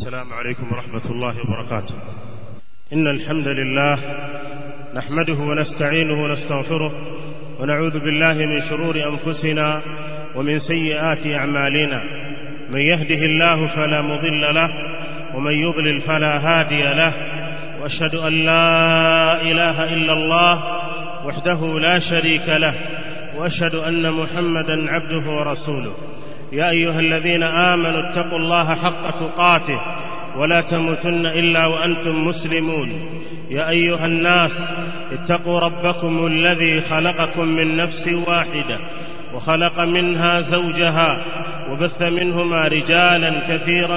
السلام عليكم ورحمة الله وبركاته. إن الحمد لله نحمده ونستعينه ونستغفره ونعوذ بالله من شرور أنفسنا ومن سيئات أعمالنا. من يهده الله فلا مضل له ومن يضلل فلا هادي له، وأشهد أن لا إله إلا الله وحده لا شريك له، وأشهد أن محمدا عبده ورسوله. يا أيها الذين آمنوا اتقوا الله حق تقاته ولا تموتن إلا وأنتم مسلمون. يا أيها الناس اتقوا ربكم الذي خلقكم من نفس واحدة وخلق منها زوجها وبث منهما رجالا كثيرا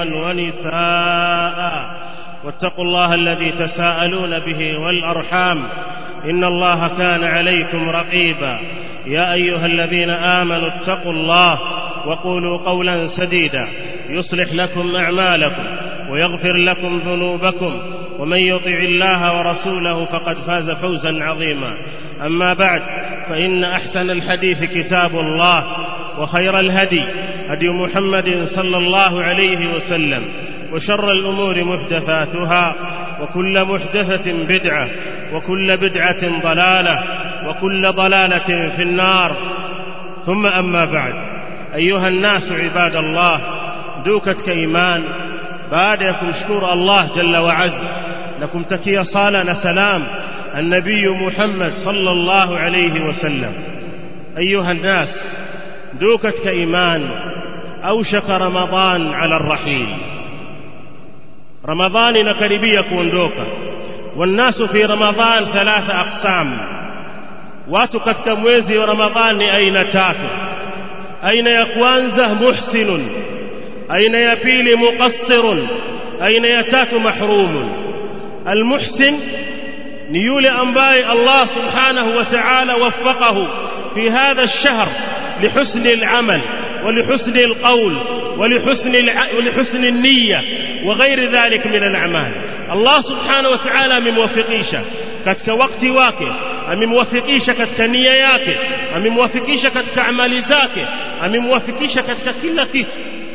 ونساء، واتقوا الله الذي تساءلون به والأرحام إن الله كان عليكم رقيبا. يا أيها الذين آمنوا اتقوا الله وقولوا قولا سديدا يصلح لكم أعمالكم ويغفر لكم ذنوبكم، ومن يطع الله ورسوله فقد فاز فوزا عظيما. أما بعد، فإن أحسن الحديث كتاب الله، وخير الهدي هدي محمد صلى الله عليه وسلم، وشر الأمور محدثاتها، وكل محدثة بدعة، وكل بدعة ضلالة، وكل ضلالة في النار. ثم أما بعد، أيها الناس عباد الله، دوكت كإيمان بعدكم شكر الله جل وعز لكم تكي صالنا سلام النبي محمد صلى الله عليه وسلم. أيها الناس، دوكت كإيمان أوشك رمضان على الرحيل. رمضان نكربية كوندوكا، والناس في رمضان 3 أقسام. واتكت كموزي ورمضان أين تاتو. أين يكوانزه محسن، أين يبيل مقصر، أين يتات محروم. المحسن نيول أنباء الله سبحانه وتعالى وفقه في هذا الشهر لحسن العمل ولحسن القول ولحسن النية وغير ذلك من الأعمال. الله سبحانه وتعالى مموفقيشة كتك وقت واكي، مموفقيشة كتك نياياكي، مموفقيشة كتك عماليزاكي، مموفقيشة كتك كل كيت.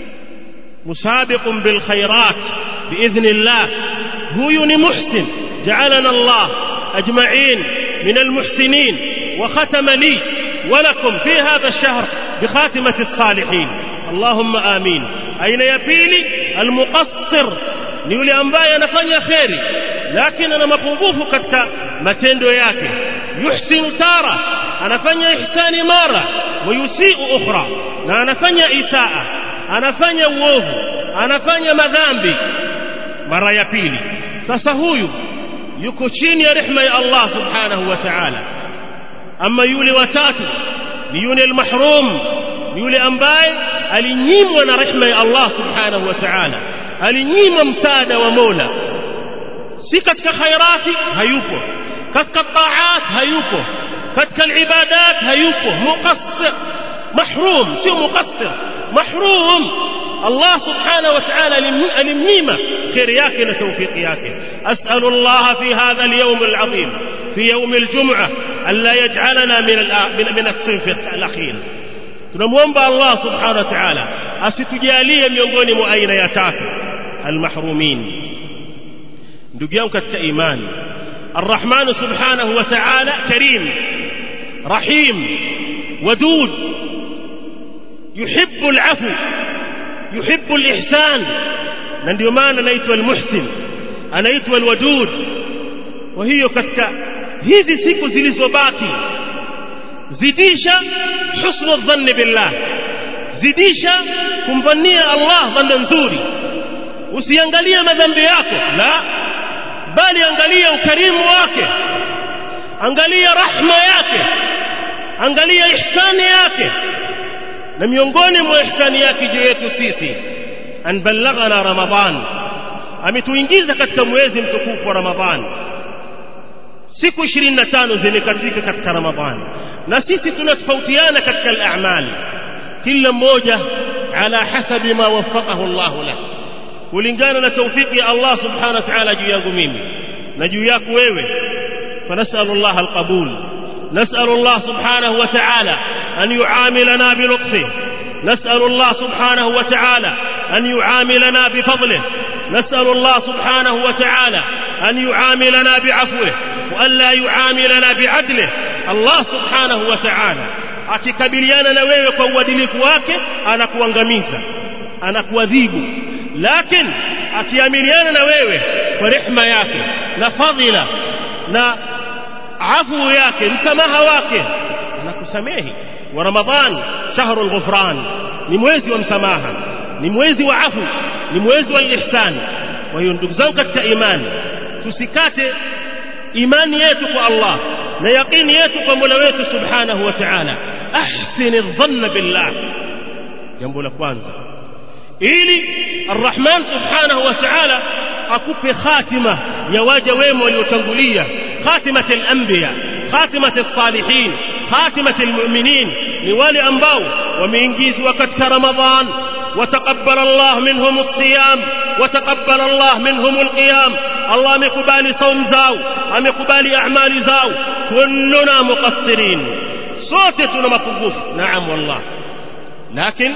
مسابق بالخيرات بإذن الله. هو محسن، جعلنا الله أجمعين من المحسنين، وختم لي ولكم في هذا الشهر بخاتمة الصالحين، اللهم آمين. أين يبيلي المقصر، نيولي أنبايا نفني خيري لكن أنا مقبوف كتك متندو ياكي. يحسن تارة، أنا فني إحساني مارة ويسيء أخرى، أنا فني إساءة، anafanya uovu, anafanya madhambi mara ya pili. Sasa huyu yuko chini ya rehema ya Allah subhanahu wa ta'ala. Ama yule watatu ni yule al-mahrum, yule ambaye alinyimwa na rehema ya Allah subhanahu wa ta'ala, alinyimwa msaada wa Mola. Si katika khairati hayupo, katika taat hayupo, katika al-ibadat hayupo. Muqassir, mahrum, sio muqassir, محروم. الله سبحانه وتعالى المنيمة خير yake na توفيق yake. أسأل الله في هذا اليوم العظيم، في يوم الجمعة، ألا يجعلنا من الصنف الأخير. tunamwomba Allah subhanahu wa ta'ala asitujalie miongoni mwa aina ya tatu almahrumin. ndugu yangu katika imani, Ar-Rahman subhanahu wa ta'ala karim, rahim, wadud, يحب العفو، يحب الإحسان. ndio maana anaitwa al-Muhsin, anaitwa al-Wadud. Kwa hiyo katika hizi siku zilizobaki, zidisha husnul dhanni billah, zidisha kumdhania Allah dhanna nzuri. Usiangalie madhambi yako, la, bali angalia ukarimu wake, angalia rahma yake, angalia ihsani yake. na miongoni mwa ihsani yake juu yetu sisi, an ballaghana Ramadhan, ametuingiza katika mwezi mtukufu wa Ramadhan. Siku 25 zimekatika katika Ramadhan, na sisi tunatofautiana katika al-a'mal, kila mmoja ala hasabi ma waffaqahu Allah la, kulingana na tawfiki ya Allah subhanahu wa ta'ala juu yangu mimi na juu yako wewe. Fanasalu Allah al-qabul, nasalu Allah subhanahu wa ta'ala أن يعاملنا بلطفه، نسأل الله سبحانه وتعالى أن يعاملنا بفضله، نسأل الله سبحانه وتعالى أن يعاملنا بعفوه وأن لا يعاملنا بعدله. الله سبحانه وتعالى akikabiliana na wewe kwa uadilifu wake anakuangamiza, anakuadhibu, lakini akiamiliana na wewe kwa rehema yake na fadhila na afu yake, msamaha wake, anakusamehe. Wa Ramadhan shahrul ghufran, ni mwezi wa msamaha, ni mwezi wa afu, ni mwezi wa ihsan. Kwa hiyo ndugu zangu katika imani, tusikate imani yetu kwa Allah na yaqini yetu kwa Mola wetu subhanahu wa ta'ala. Ahsin adh-dhanna billah, jambo la kwanza, ili Ar-Rahman subhanahu wa ta'ala akupe khatima ya waja wema waliotangulia, khatimat al-anbiya, khatimat as-salihin, khatimat al-mu'minin, ni wale ambao wameingizwa katika Ramadhan وتقبل الله منهم الصيام وتقبل الله منهم القيام. الله amekubali saum zao, amekubali amali zao. Kulluna muqassirin, sote tuna mapungufu, naam wallah, lakini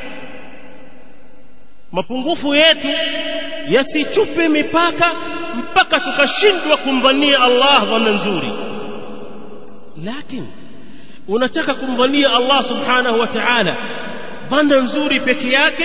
mapungufu yetu yasichupe mipaka mpaka tukashindwa kumdhania Allah dhanna nzuri. Lakini unataka kumdhania Allah subhanahu wa ta'ala dhanna nzuri peke yake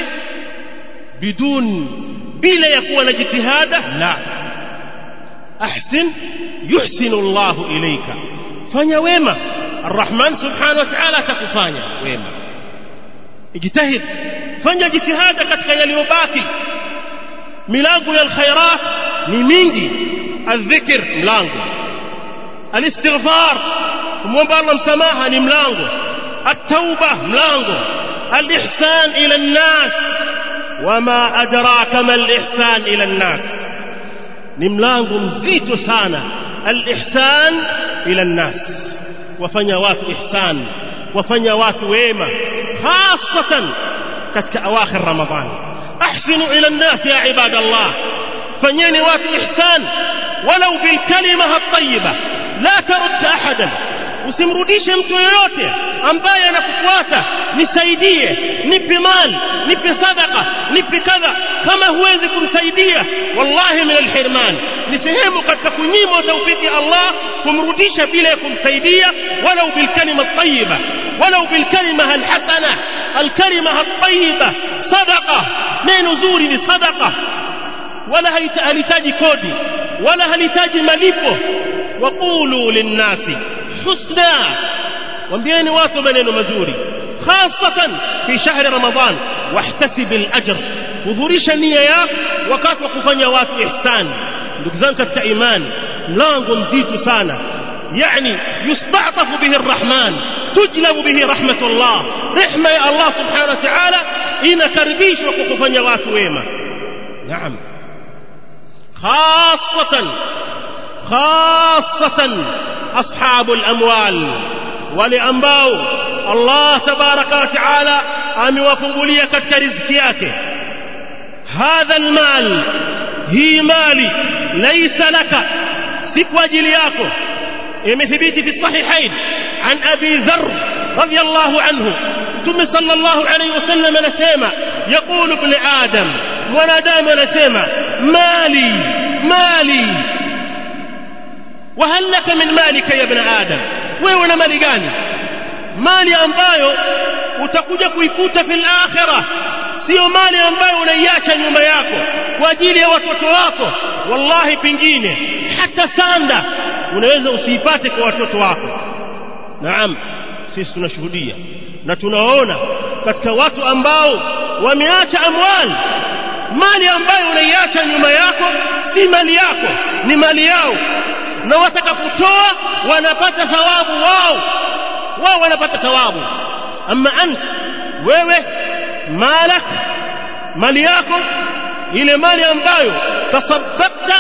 bila ya kuwa na jitihada, la. Ahsin yuhsinu Allahu ilayka, fanya wema, Ar-Rahman subhanahu wa ta'ala atakufanya wema. Ijtahid, fanya jitihada katika yaliyobaki. Milango ya alkhairat ni mingi. Adh-dhikr mlango, al-istighfar kumwomba Allah msamaha ni mlango, at-tauba mlango, al-ihsan ila an-nas wama adraka ma al-ihsan ila an-nas ni mlango mzito sana. Al-ihsan ila an-nas, wafanya watu ihsan, wafanya watu wema, hasatan katika awakhir Ramadhan. ahsinu ila an-nas ya ibadallah, fanyeni watu ihsan walau bil kalima at-tayyiba, la tarud ahadan, usimrudishe mtu yoyote ambaye anakufuata, nisaidie, nipe mali, nipe sadaka, nipe kadha. Kama huwezi kumsaidia, wallahi min al-hirman, ni sehemu katika kunyima tawfiki Allah kumrudisha bila kumsaidia. Walau bil kalima at-tayyiba, walau bil kalima al-hasana, al-kalima at-tayyiba sadaqa, neno zuri ni sadaqa, wala halitaji kodi wala halitaji malipo. Waqulu lin-nasi husna, waambieni watu maneno mazuri, hasatan fi shahri Ramadhan. Wahtasib al-ajr, hudhurisha nia yako wakati wa kufanya watu ihsan. Ndugu zangu katika imani, mlango mzito sana, yani yusta'tafu bihi Ar-Rahman, tujlabu bihi rahmatullah, rehma ya Allah subhanahu wa ta'ala inakaribishwa kwa kufanya watu wema. Naam, khasatan ashabu al-amwal, wale ambao Allah tabaraka wa taala amewafungulia katika riziki yake. Hadha al-mal, hii mali laysa laka, si kwa ajili yako. Imethibiti fi sahihain an Abi Dharr radiyallahu anhu, Mtume sallallahu alayhi wasallam anasema, yaqulu ibn Adam, mwanadamu anasema, mali mali, wa hal laka min malika ya ibn Adam, wewe una mali gani? Mali ambayo utakuja kuikuta fil akhirah, sio mali ambayo unaiacha nyumba yako kwa ajili ya watoto wako. Wallahi pingine hata sanda unaweza usiipate kwa watoto wako. Naam, sisi tunashuhudia na tunaona katika watu ambao wameacha amwali, mali ambayo unaiacha nyumba yako si mali yako, ni mali yao, na wataka kutoa wanapata thawabu wao wanapata thawabu. Amma ant, wewe malak, mali yako ile mali ambayo tasaddaqta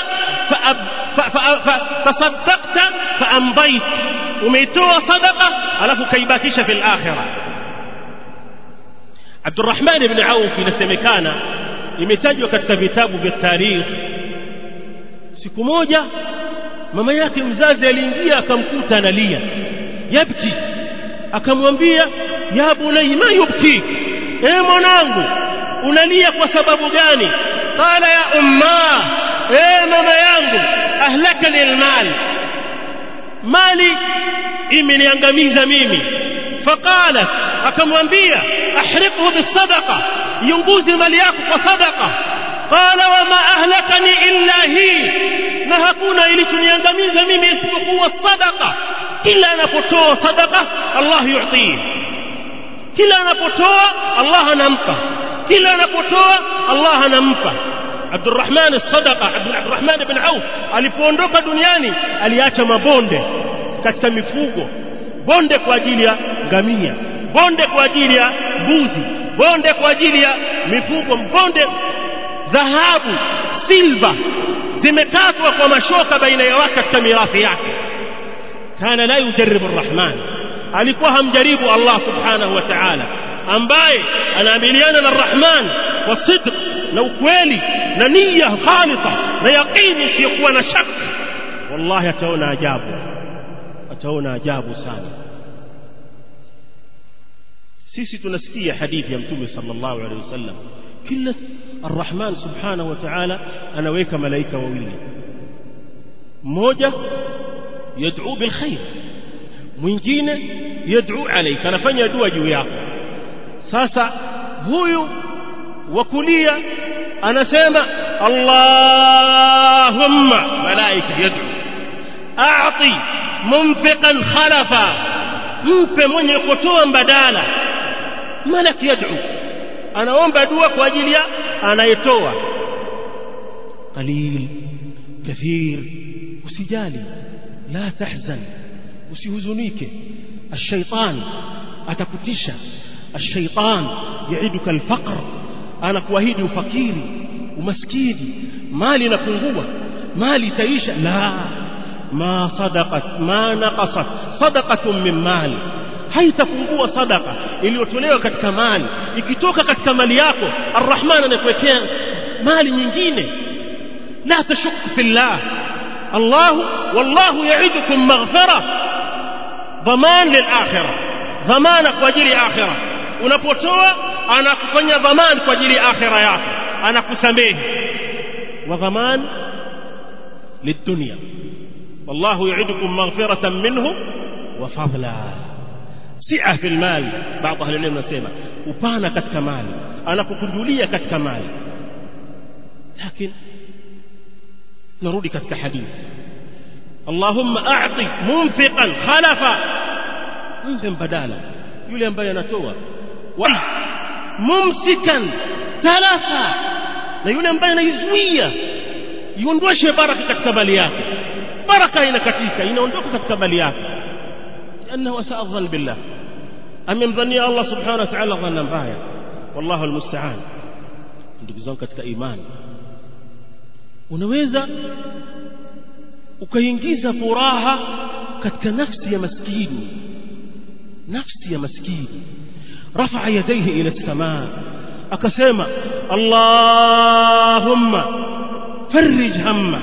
fa amdait, umeitoa sadaqa alafu kaibakisha fil akhirah. Abdurrahman ibn Auf inasemekana, imetajwa katika vitabu vya tarikh, siku moja mama yake mzazi aliingia akamkuta analia, yabki, akamwambia, ya bunay ma yubki, mwanangu unalia kwa sababu gani? qala ya umma, mama yangu, ahlakani almal, mali imeniangamiza mimi. Faqalat, akamwambia ahriqhu bisadaqa, yunguzi mali yako kwa sadaqa. Qala wa ma ahlakani illa hi, na hakuna ilichoniangamiza mimi isipokuwa sadaqa. Kila anapotoa sadaqa Allah yu'tihi, kila anapotoa Allah anampa, kila anapotoa Allah anampa. Abdurrahman as-Sadaqa, Abdurrahman ibn Auf alipoondoka duniani aliacha mabonde katika mifugo, bonde kwa ajili ya ngamia, bonde kwa ajili ya mbuzi, bonde kwa ajili ya mifugo, bonde dhahabu, silva zimekatwa kwa mashoka baina ya watu katika mirathi yake. Kana la yujaribu arrahman, alikuwa hamjaribu Allah subhanahu wa ta'ala, ambaye anaamiliana na arrahman kwa sidq na ukweli na nia khalisa na yaqini isiyokuwa na shaka. Wallahi ataona ajabu, ataona ajabu sana. Sisi tunasikia hadithi ya Mtume sallallahu alaihi wasallam, kila arrahman subhanahu wa ta'ala anaweka malaika wawili, mmoja yad'u bil khair, mwingine yad'u alayka, anafanya dua juu yako. Sasa huyu wa kulia anasema Allahumma, malaika yad'u, a'ti munfiqan khalafa, mpe mwenye kutoa mbadala. Malak yad'u, anaomba dua kwa ajili ya anayetoa. Qalil kathir, usijali, la tahzan, usihuzunike. Ash-shaytan atakutisha, ash-shaytan ya'iduka al-faqr, anakuahidi ufakiri, umaskini, mali inapungua, mali itaisha. La, ma sadaqat ma naqasat sadaqatun min mali, haitapungua sadaqa iliyotolewa katika mali. Ikitoka katika mali yako, arrahman anakuwekea mali nyingine. La tashuk fillah, Allah wallahu ya'idukum maghfira, dhaman lil akhirah, dhamana kwa ajili ya akhirah. Unapotoa anakufanya dhaman kwa ajili ya akhirah yako, anakusamehe. Wa dhaman lidunya, wallahu ya'idukum maghfiratan minhu wa fadla. Si'a fil mal, baadhi ya wale wanasema upana katika mali, anakukunjulia katika mali. Lakini narudi katika hadithi, Allahumma a'ti munfiqan khalafa, mpe mbadala yule ambaye anatoa. Wa mumsikan talafa, na yule ambaye anaizuia iondoshe baraka katika mali yake. Baraka inakatika, inaondoka katika mali yake, لأنه أساء الظن بالله، amemdhania Allah subhanahu wa ta'ala dhanna mbaya. Wallahu almusta'an. Ndugu zangu katika imani, unaweza ukaingiza furaha katika nafsi ya maskini, nafsi ya maskini. Rafa'a yadayhi ila as-samaa, akasema Allahumma farrij hamma,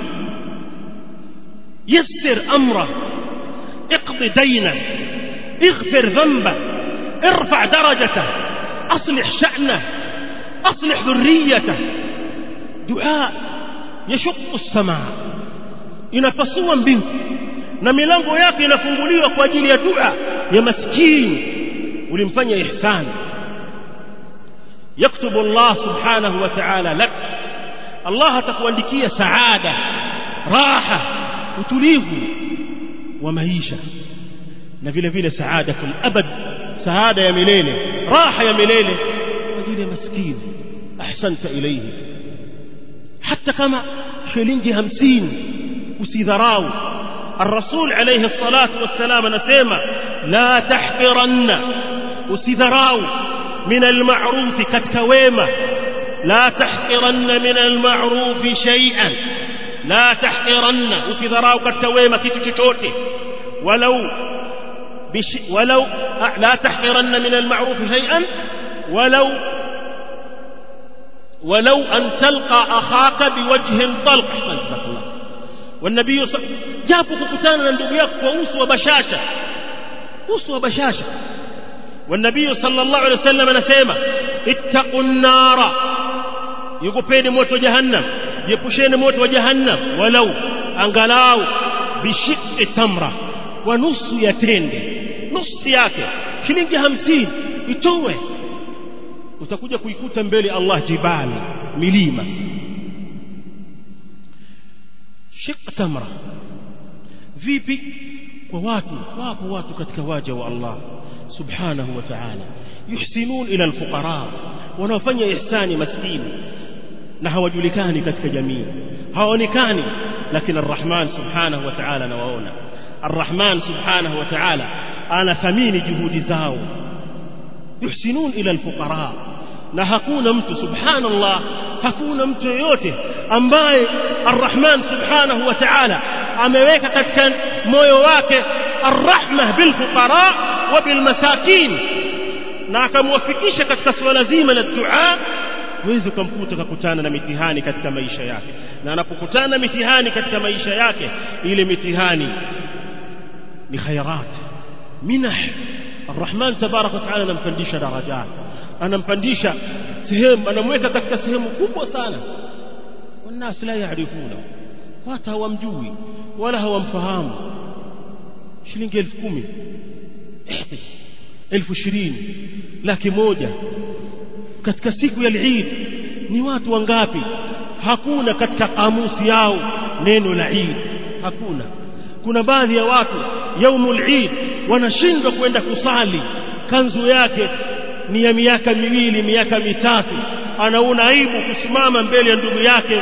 yassir amra, اقض دينه، اغفر ذنبه، ارفع درجته، اصلح شأنه، اصلح ذريته. دعاء يشق السماء، inapasua mbingu na milango yake inafunguliwa kwa ajili ya dua ya maskini ulimfanya ihsan. yaktubu Allah subhanahu wa ta'ala lak, Allah atakuandikia saada, raha, utulivu wa maisha, na vile vile saadatul abad, saada ya milele, raha ya milele kwa ajili ya maskini. Ahsanta ilayhi, hata kama shilingi 50 usidharau. الرسول عليه الصلاة والسلام anasema la tahqiranna, usidharau min alma'ruf, katika wema. la tahqiranna min alma'ruf shay'an, la tahqiranna, usidharau katika wema kitu chochote. ولو لا تحقرن من المعروف شيئا ولو أن تلقى أخاك بوجه طلق. أحسنت الله. والنبي جابك كتانا ندوياك وأسوى بشاشة. والنبي صلى الله عليه وسلم نسيما اتقوا النار yugopeni moto jahannam, jepusheni moto wa jahannam, walau angalau bishiqqi tamra, wa nusu ya tende, nusu yake shilingi 50 itowe. Utakuja kuikuta mbele Allah jibali, milima. Shiq tamra. Vipi kwa watu? Wapo watu katika waja wa Allah subhanahu wa ta'ala yuhsinun ila alfuqara, wanaofanya ihsani maskini na hawajulikani katika jamii, hawaonekani, lakini Ar-Rahman subhanahu wa ta'ala anawaona. Ar-Rahman subhanahu wa ta'ala anathamini juhudi zao. Yuhsinun ila alfuqara, na hakuna mtu, subhanallah, hakuna mtu yoyote ambaye Ar-Rahman subhanahu wa ta'ala ameweka katika moyo wake ar-rahmah bil fuqara wa bil masakin, na akamwafikisha katika swala zima la dua. Huwezi kumkuta kakutana na mitihani katika maisha yake, na anapokutana na mitihani katika maisha yake, ile mitihani ni khairat, minah. Ar-Rahman tabaraka wa ta'ala anampandisha darajat, anampandisha sehemu, anamweka katika sehemu kubwa sana. Wannas la yaarifuna, watu hawamjui wala hawamfahamu. Shilingi 10,000, 20,000, 100,000 katika siku ya Eid, ni watu wangapi? Hakuna katika kamusi yao neno la Eid, hakuna. Kuna baadhi ya watu yaumul Eid wanashindwa kwenda kusali, kanzu yake ni ya miaka 2, miaka 3, anaona aibu kusimama mbele ya ndugu yake.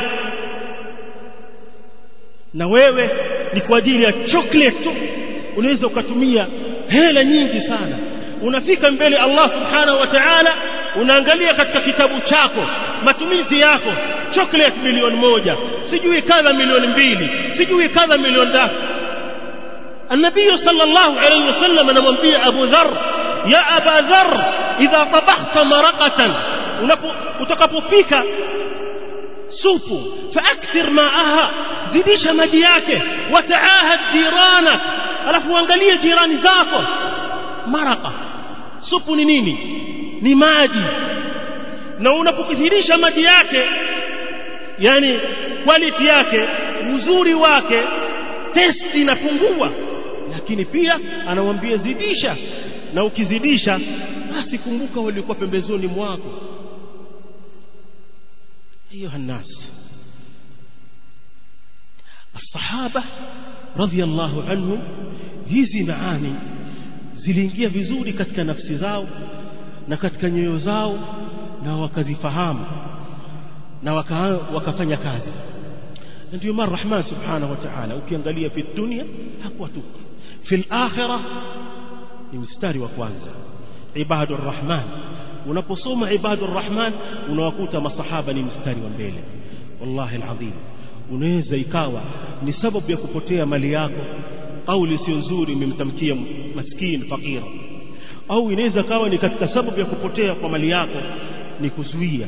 Na wewe ni kwa ajili ya chocolate tu unaweza ukatumia hela nyingi sana. Unafika mbele Allah subhanahu wa ta'ala, unaangalia katika kitabu chako matumizi yako, chocolate milioni 1, sijui kadha milioni 2, sijui kadha milioni 3. النبي صلى الله عليه وسلم anamwambia Abu Dharr, ya Aba Dharr, idha tabahta maraqatan, utakapopika supu, faakthir ma'aha, zidisha maji yake, wataahad jiranak, alafu angalia jirani zako. Maraqa, supu ni nini? Ni maji. Na unapokithirisha maji yake, yani quality yake, uzuri wake, testi inapungua. Lakini pia anamwambia zidisha, na ukizidisha basi kumbuka walikuwa pembezoni mwako. Ayuha nas, as-sahaba radhiyallahu anhum, hizi maani ziliingia vizuri katika nafsi zao na katika nyoyo zao, na wakazifahamu na wakafanya kazi. Ndio maana Rahman subhanahu wa ta'ala ukiangalia fi dunia hakuwatupa, fi akhirah ni mstari wa kwanza. Ibadur Rahman, unaposoma Ibadur Rahman unawakuta masahaba ni mstari wa mbele. Wallahi alazim, unaweza ikawa ni sababu ya kupotea mali yako, au sio nzuri umemtamkia maskini fakira, au inaweza kawa ni katika sababu ya kupotea kwa mali yako ni kuzuia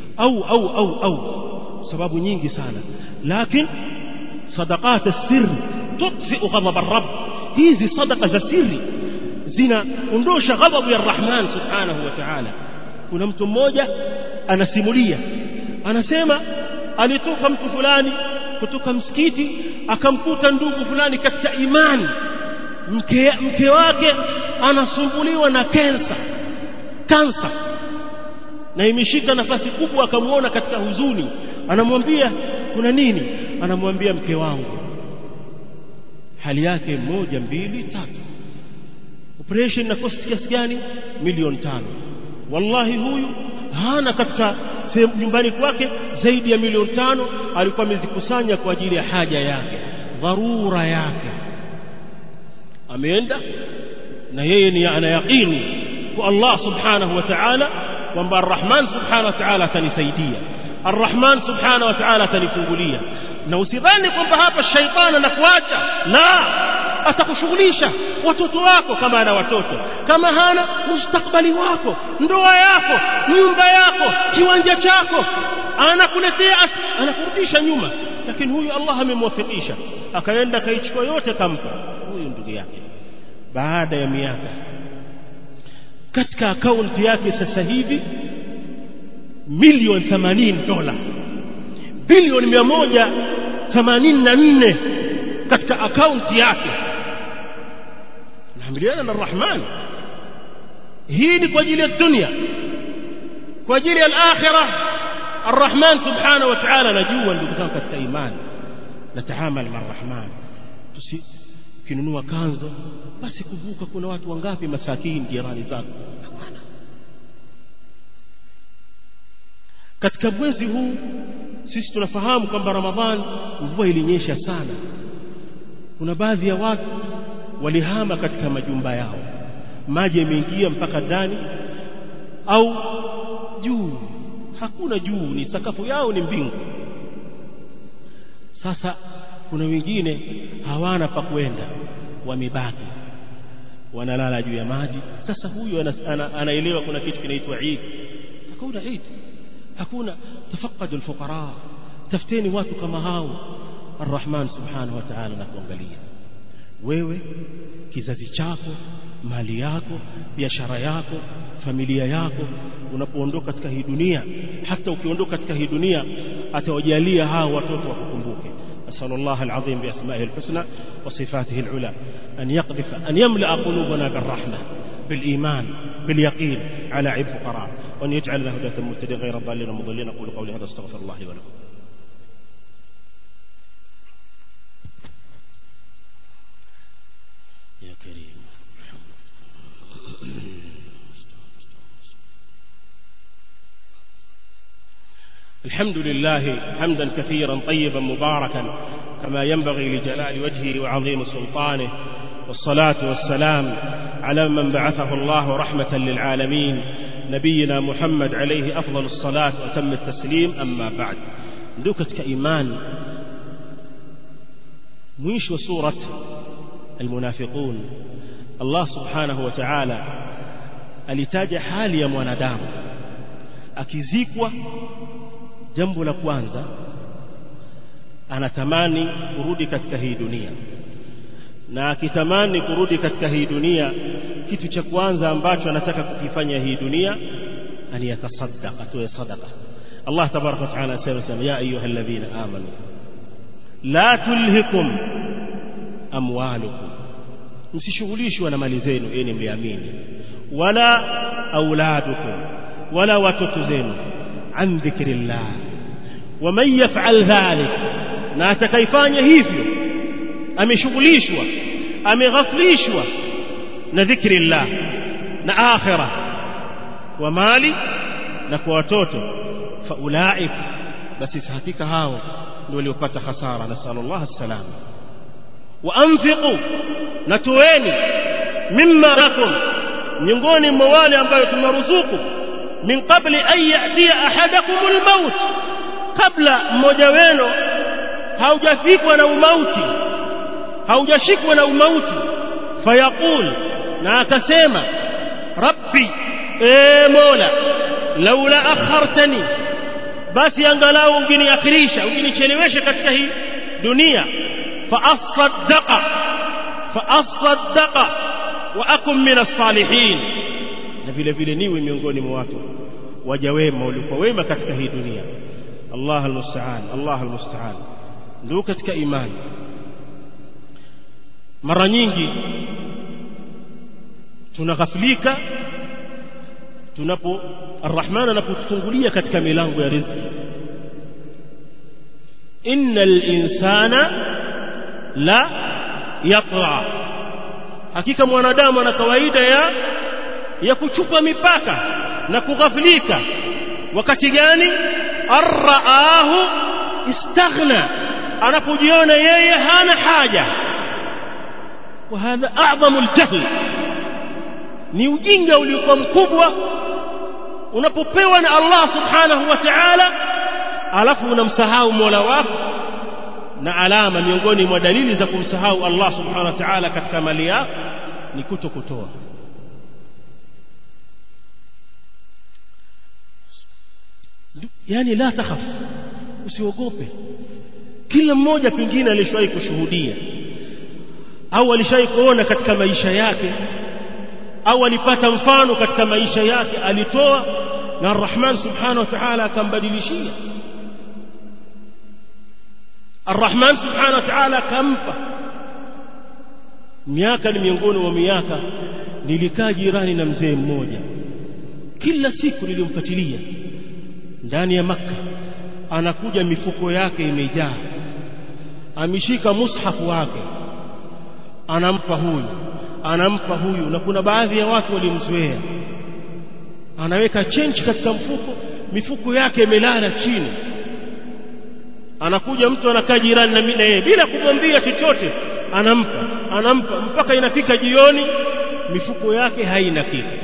au sababu nyingi sana. Lakini sadaqat as-sirr tudfi ghadab ar-rabb, hizi sadaqa za siri zinaondosha ghadhabu ya Rahman subhanahu wa ta'ala. Kuna mtu mmoja anasimulia, anasema alitoka mtu fulani kutoka msikiti, akamkuta ndugu fulani katika imani, mke wake anasumbuliwa na kansa na imeshika nafasi kubwa. Akamuona katika huzuni, anamwambia kuna nini? Anamwambia mke wangu hali yake 1, 2, 3, operation na cost kiasi gani? 5,000,000. Wallahi huyu hana katika nyumbani kwake zaidi ya 5,000,000, alikuwa amezikusanya kwa ajili ya haja yake, dharura yake. Ameenda na yeye ni ana yaqini kwa Allah subhanahu wa ta'ala kwamba Ar-Rahman subhanahu wa ta'ala atanisaidia, Ar-Rahman subhanahu wa ta'ala atanifungulia. Na usidhani kwamba hapa shaitani anakuacha, la, atakushughulisha watoto wako kama ana watoto, kama hana mustakbali wako, ndoa yako, nyumba yako, kiwanja chako, anakuletea, anakurudisha nyuma. Lakini huyu Allah amemwafikisha, akaenda kaichukua yote kampa huyu ndugu yake. Baada ya miaka, katika akaunti yake sasa hivi milioni $80, bilioni 184 katika akaunti yake. Naamiliana na Rahman. Hii ni kwa ajili ya dunia, kwa ajili ya akhirah. Ar-Rahman subhanahu wa ta'ala najua ndugu zangu katika imani, natahamali na Ar-Rahman. Tusinunua kanzo basi kuvuka, kuna watu wangapi masakini jirani zako. Katika mwezi huu sisi tunafahamu kwamba Ramadhan mvua ilinyesha sana. Kuna baadhi ya watu walihama katika majumba yao, maji yameingia mpaka ndani au juu. Hakuna juu, ni sakafu yao ni mbingu. Sasa kuna wengine hawana pa kwenda, wamebaki wanalala juu ya maji. Sasa huyu anaelewa kuna kitu kinaitwa Eid. Hakuna Eid, hakuna. Tafaqadu alfuqara, tafuteni watu kama hao. Ar-Rahman subhanahu wa ta'ala anakuangalia wewe, kizazi chako, mali yako, biashara yako, familia yako. Unapoondoka katika hii dunia, hata ukiondoka katika hii dunia, atawajalia hao watoto wakukumbuke. Asallallahu alazim bi asma'ihi alhusna wa sifatihi alula an yamla qulubana birrahmah بالإيمان باليقين على عيب فقراء، وأن يجعل له هداة مهتدين غير ضالين مضلين. أقول قولي هذا استغفر الله لي ولكم. يا كريم. الحمد لله حمدا كثيرا طيبا مباركا كما ينبغي لجلال وجهه وعظيم سلطانه، والصلاة والسلام على من بعثه الله رحمة للعالمين نبينا محمد عليه أفضل الصلاة وتم التسليم. أما بعد، دوكت كإيمان مش وسورة المنافقون الله سبحانه وتعالى alitaja hali ya mwanadamu akizikwa. Jambo la kwanza anatamani kurudi katika hii dunia, na akitamani kurudi katika hii dunia, kitu cha kwanza ambacho anataka kukifanya hii dunia ani yatasaddaqa, atoe sadaqa. Allah tabaraka wa taala asema ya ayyuhalladhina amanu la tulhikum amwalukum, msishughulishwe na mali zenu enyi mliamini, wala auladukum, wala watoto zenu, an dhikrillah. Wa man yaf'al dhalik, na atakayefanya hivyo ameshughulishwa, ameghaflishwa na dhikrillah na akhirah wa mali na kwa watoto, fa ulaik, basi hakika hao ndio waliopata hasara. Nasallallahu alaihi. Wa anfiqu, natueni, mimma lakum, miongoni mwa wale ambao tumeruzuku, min qabli an ya'tiya ahadakumul maut, kabla mmoja wenu haujafikwa na umauti, haujashikwa na umauti. Fayaqul, na akasema, rabbi, mola, laula akhartani, basi angalau ungeniakhirisha, ungenichelewesha katika hii dunia, faasaddaqa wa akum min as-salihin, na vile vile niwe miongoni mwa watu waja wema walikuwa wema katika hii dunia. Allah almusta'an, Allah almusta'an. Ndio katika imani mara nyingi tunaghafilika Ar-Rahman anapotufungulia katika milango ya riziki. Innal insana la yatgha, hakika mwanadamu ana kawaida ya kuchupa mipaka na kughafilika. Wakati gani? Arraahu istaghna, anapojiona yeye hana haja. Wa hadha a'zamu al-jahl, ni ujinga uliokuwa mkubwa unapopewa na Allah subhanahu wa ta'ala alafu unamsahau Mola wako. Na alama miongoni mwa dalili za kumsahau Allah subhanahu wa ta'ala katika mali yako ni kutokutoa. Yani la takhaf, usiogope. Kila mmoja pengine alishawahi kushuhudia au alishawahi kuona katika maisha yake au alipata mfano katika maisha yake, alitoa na Ar-Rahman subhanahu wa ta'ala akambadilishia. Ar-Rahman subhanahu wa ta'ala akampa. Miaka ni miongoni mwa miaka nilikaa jirani na mzee mmoja, kila siku nilimfuatilia ndani ya Makka. Anakuja mifuko yake imejaa, ameshika mushafu wake, anampa huyu, na kuna baadhi ya watu walimzoea, anaweka change katika mifuko yake imelala chini. Anakuja mtu anakaa jirani na yeye bila kumwambia chochote, anampa mpaka inafika jioni mifuko yake haina kitu.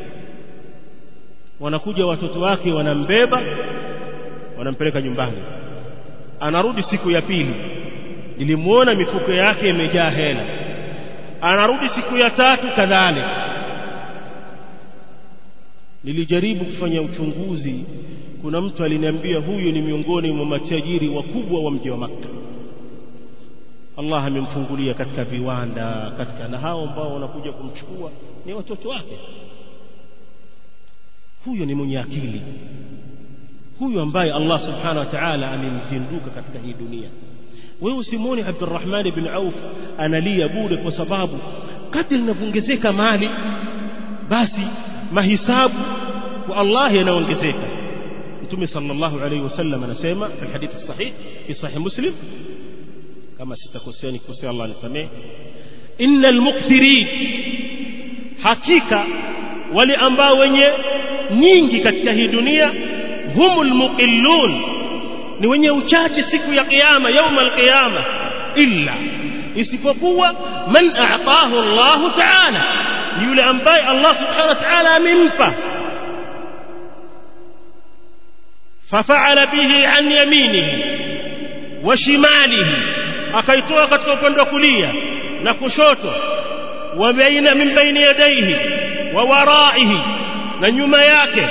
Wanakuja watoto wake wanambeba, wanampeleka nyumbani. Anarudi siku ya pili, nilimuona mifuko yake imejaa hela. Anarudi siku ya tatu kadhalika. Nilijaribu kufanya uchunguzi. Kuna mtu aliniambia huyu ni miongoni mwa matajiri wakubwa wa mji wa Makka. Allah amemfungulia katika viwanda, na hao ambao wanakuja kumchukua ni watoto wake. Huyo ni mwenye akili, huyu ambaye Allah subhanahu wa ta'ala amemzinduka katika hii dunia. Wewe usimuone Abdurrahman ibn Auf analia bure, kwa sababu kadri linavyoongezeka mali basi mahisabu kwa Allah yanaongezeka. Mtume sallallahu alayhi wasallam anasema katika hadithi sahih fi sahih Muslim, kama sitakosea nikosea Allah nisamehe, innal mukthirin, hakika wale ambao wenye nyingi katika hii dunia, humul muqillun, ni wenye uchache siku ya kiyama, يوم القيامه, illa, isipokuwa man a'tahu Allah ta'ala, yule ambaye Allah subhanahu wa ta'ala amempa, fafa'ala bihi an yaminihi wa shimalihi, akaitoa katika upande wa kulia na kushoto, wa baina min baini yadayhi wa waraihi, na nyuma yake.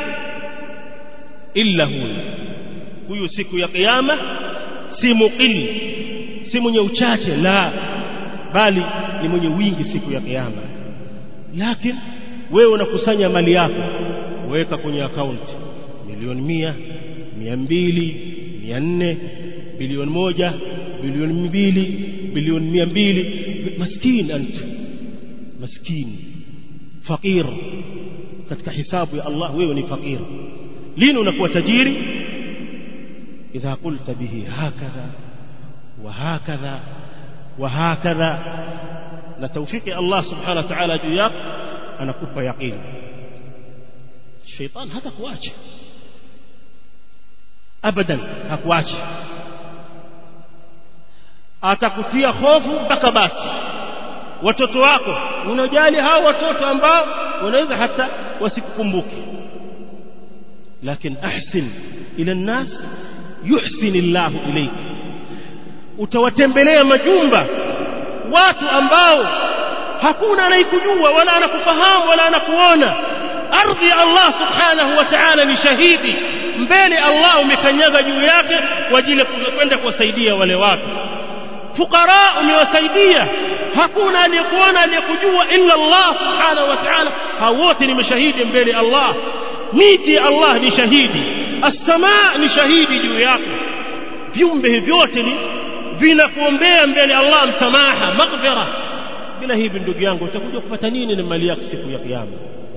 Illa huyu siku ya kiyama si muqil, si mwenye uchache, la, bali ni mwenye wingi siku ya kiyama. Lakini wewe unakusanya mali yako, weka kwenye account milioni 100, 200, 400, bilioni 1, bilioni 2, bilioni 200. Maskini anta, maskini, fakir katika hisabu ya Allah. Wewe ni fakir. Lini unakuwa tajiri? idha qulta bihi hakadha wa hakadha wa hakadha, na tawfiki Allah subhanahu wa ta'ala juu yako, anakupa yaqeen. Shaytan hatakuacha abadan, hakuacha, atakutia hofu mpaka basi. Watoto wako unajali hao watoto ambao wanaweza hata wasikukumbuke, lakini ahsin ila an-nas yuhsinillahu ilayk. Utawatembelea majumba watu ambao hakuna anayekujua wala anakufahamu wala anakuona. Ardhi ya Allah subhanahu wa ta'ala ni shahidi mbele. Allah umekanyaga juu yake kwa ajili ya kwenda kuwasaidia wale watu. Fukara umewasaidia, hakuna aliyekuona aliyekujua illa Allah subhanahu wa ta'ala. Hao wote ni mashahidi mbele Allah. Miti ya Allah ni shahidi, as-samaa ni shahidi juu yako. Viumbe vyote vinakuombea mbele Allah msamaha, maghfira. Bila hivi ndugu yangu utakuja kupata nini na mali yako siku ya kiyama?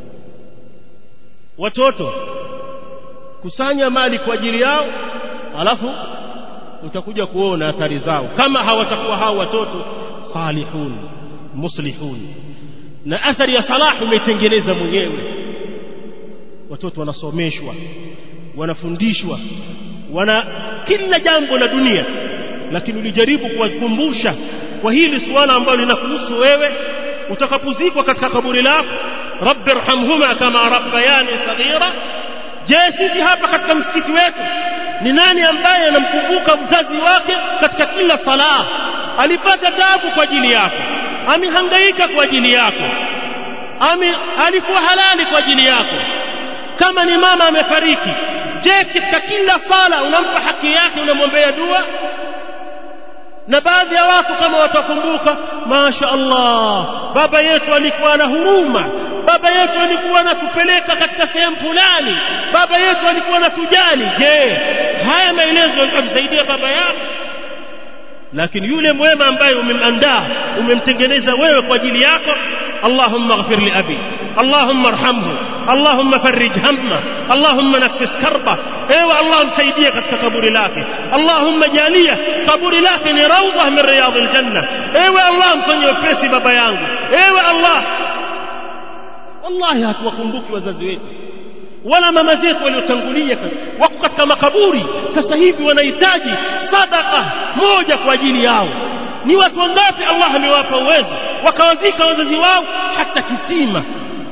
Watoto kusanya mali kwa ajili yao, alafu utakuja kuona athari zao kama hawatakuwa hao watoto salihun muslihun, na athari ya salahu umetengeneza mwenyewe. Watoto wanasomeshwa, wanafundishwa, wana kila jambo la dunia, lakini ulijaribu kuwakumbusha kwa hili suala ambalo linakuhusu wewe utakapozikwa katika kaburi lako, rabbirhamhuma kama rabbayani saghira. Je, sisi hapa katika msikiti wetu ni nani ambaye anamkumbuka mzazi wake katika kila sala? Alipata taabu kwa ajili yako, amehangaika kwa ajili yako, alikuwa halali kwa ajili yako. Kama ni mama amefariki, je, katika kila sala unampa haki yake, unamwombea dua? Na baadhi ya watu kama watakumbuka, masha Allah, baba yetu alikuwa na huruma, baba yetu alikuwa anatupeleka katika sehemu fulani, baba yetu alikuwa anatujali. Je, haya maelezo yatamsaidia baba yako? Lakini yule mwema ambaye umemandaa, umemtengeneza wewe kwa ajili yako, Allahumma ighfir li abi, Allahumma arhamhu, Allahumma farrij hamma, Allahumma nafis karba. Ewe Allah msaidie katika kaburi lake, Allahumma jalia kaburi lake ni rawdah min riyadil janna. Ewe Allah mfanyie wepesi baba yangu. Ewe Allah, wallahi hatuwakumbuki wazazi wetu wala mama zetu waliotangulia wako katika makaburi. Sasa hivi wanahitaji sadaka moja kwa ajili yao. Ni watu wangapi Allah amewapa uwezo wakawazika wazazi wao hata kisima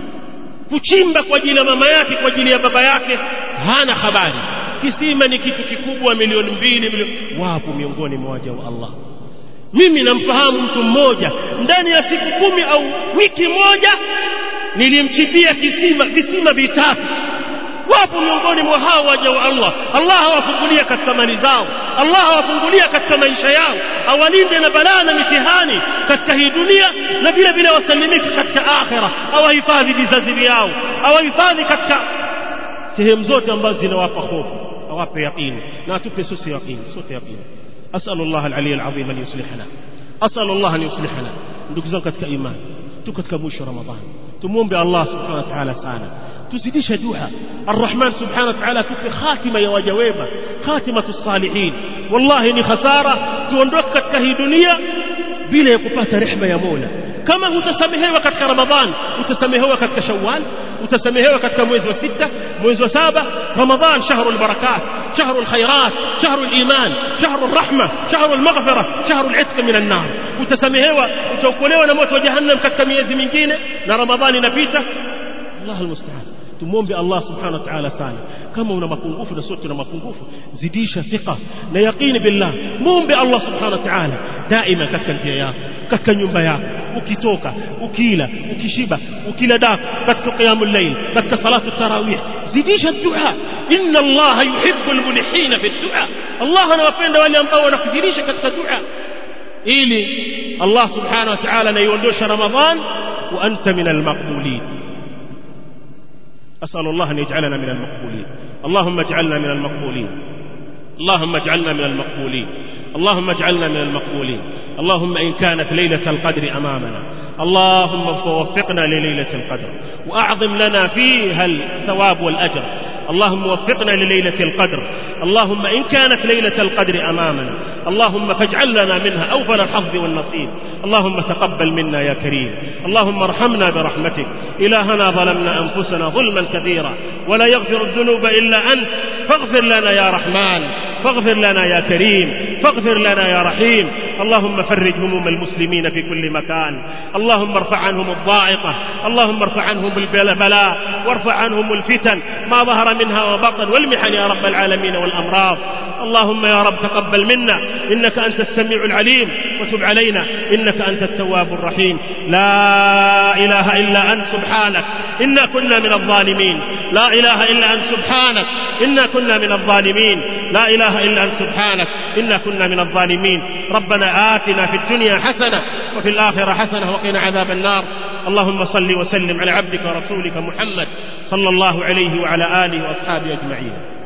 kuchimba kwa ajili ya mama yake, kwa ajili ya baba yake, hana habari. Kisima ni kitu kikubwa, milioni 2 milioni. Wapo miongoni mwa waja wa Allah. Mimi namfahamu mtu mmoja, ndani ya siku 10 au wiki moja nilimchimbia visima vitatu. Wapo miongoni mwa hao waja wa Allah. Allah awafungulia katika mali zao, Allah awafungulia katika maisha yao, awalinde na balaa na mitihani katika hii dunia, na vile vile wasalimike katika akhira. Awahifadhi vizazi vyao, awahifadhi katika sehemu zote ambazo zinawapa hofu, awape yaqini na atupe sisi yaqini, sote yaqini. Asallallahu al-ali al-azim an yuslihana, asallallahu an yuslihana. Ndugu zangu katika imani, tuko katika mwisho Ramadhani, tumuombe Allah subhanahu wa ta'ala sana, tuzidisha dua. Ar-Rahman subhanahu wa ta'ala tupe khatima ya waja wema, khatimatus salihin. Wallahi ni khasara tuondoke katika hii dunia bila ya kupata rehema ya Mola. Kama utasamehewa katika Ramadhan, utasamehewa katika Shawwal, utasamehewa katika mwezi wa 6, mwezi wa 7. Ramadhan shahrul barakat, shahrul khairat, shahrul iman, shahrul rahma, shahrul maghfirah, shahrul itq min an-nar. Utasamehewa, utaokolewa na moto wa jahannam katika miezi mingine, na Ramadhani inapita. Allahu musta'an. Tumuombe Allah subhanahu wa ta'ala sana. Kama una mapungufu na sote na mapungufu, zidisha thika na yaqini billah. Muombe Allah subhanahu wa ta'ala daima katika njia yako, katika nyumba yako, ukitoka, ukila, ukishiba, ukila daku, katika qiyamul layl, katika salatu tarawih. Zidisha dua. Inna Allah yuhibbul mulihina fi dua. Allah anawapenda wale ambao wanafikirisha katika dua, ili Allah subhanahu wa ta'ala anaondosha Ramadhan wa anta minal maqbulin. أسأل الله أن يجعلنا من المقبولين. اللهم اجعلنا من المقبولين، اللهم اجعلنا من المقبولين، اللهم اجعلنا من المقبولين. اللهم إن كانت ليلة القدر أمامنا، اللهم وفقنا لليلة القدر وأعظم لنا فيها الثواب والأجر. اللهم وفقنا لليلة القدر. اللهم إن كانت ليلة القدر أمامنا، اللهم فاجعل لنا منها أوفر الحظ والنصيب. اللهم تقبل منا يا كريم، اللهم ارحمنا برحمتك. إلهنا ظلمنا أنفسنا ظلما كثيرا ولا يغفر الذنوب إلا أنت، فاغفر لنا يا رحمن، فاغفر لنا يا كريم، فاغفر لنا يا رحيم. اللهم فرج هموم المسلمين في كل مكان، اللهم ارفع عنهم الضائقة، اللهم ارفع عنهم البلاء، وارفع عنهم الفتن ما ظهر منها وبطن، والمحن يا رب العالمين والأمراض. اللهم يا رب تقبل منا، إنك أنت السميع العليم، وتب علينا إنك أنت التواب الرحيم. لا إله إلا أنت سبحانك إنا كنا من الظالمين، لا إله إلا أنت سبحانك إنا كنا من الظالمين، لا إله إلا أنت سبحانك إنا كنا من الظالمين. ربنا آتنا في الدنيا حسنة وفي الآخرة حسنة وقنا عذاب النار. اللهم صل وسلم على عبدك ورسولك محمد صلى الله عليه وعلى آله وأصحابه أجمعين.